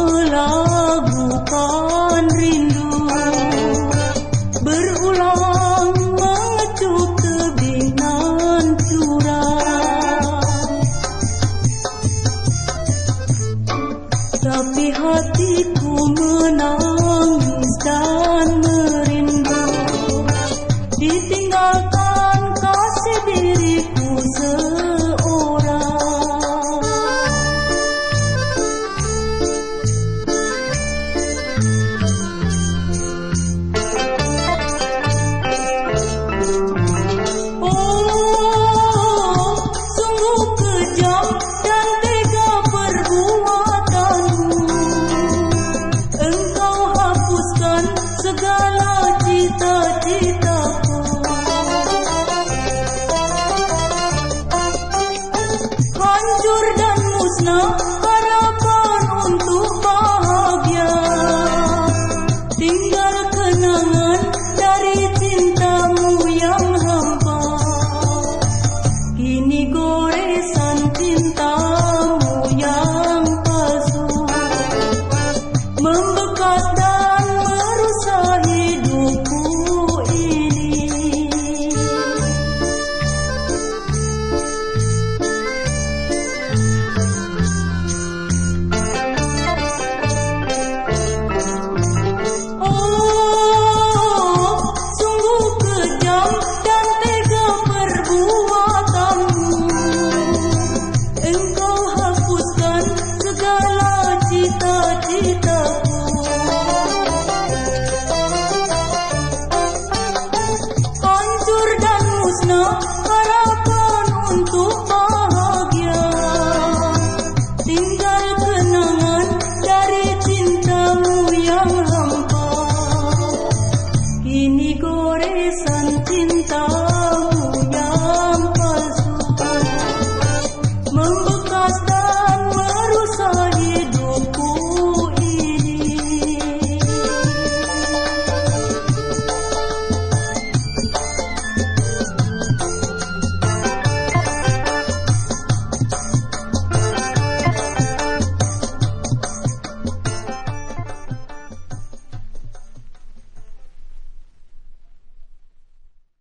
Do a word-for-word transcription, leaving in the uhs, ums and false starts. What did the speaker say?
melagukan rindu, berulang mengecup tebingan curang. Tapi hatiku menangis dan merindu, ditinggalkan kasih diriku seorang. Oh, sungguh kejam dan tega perbuatanmu. Engkau hapuskan segala cita-citaku. Hancur dan musnah harapan untuk bahagia. Tinggal kenangan dari cintamu yang hampa. Kini goresan cintamu yang palsu membekas dan merusak hidupku ini. Oh, sungguh kejam dan tega perbuatanmu. Engkau hapuskan segala cita-cita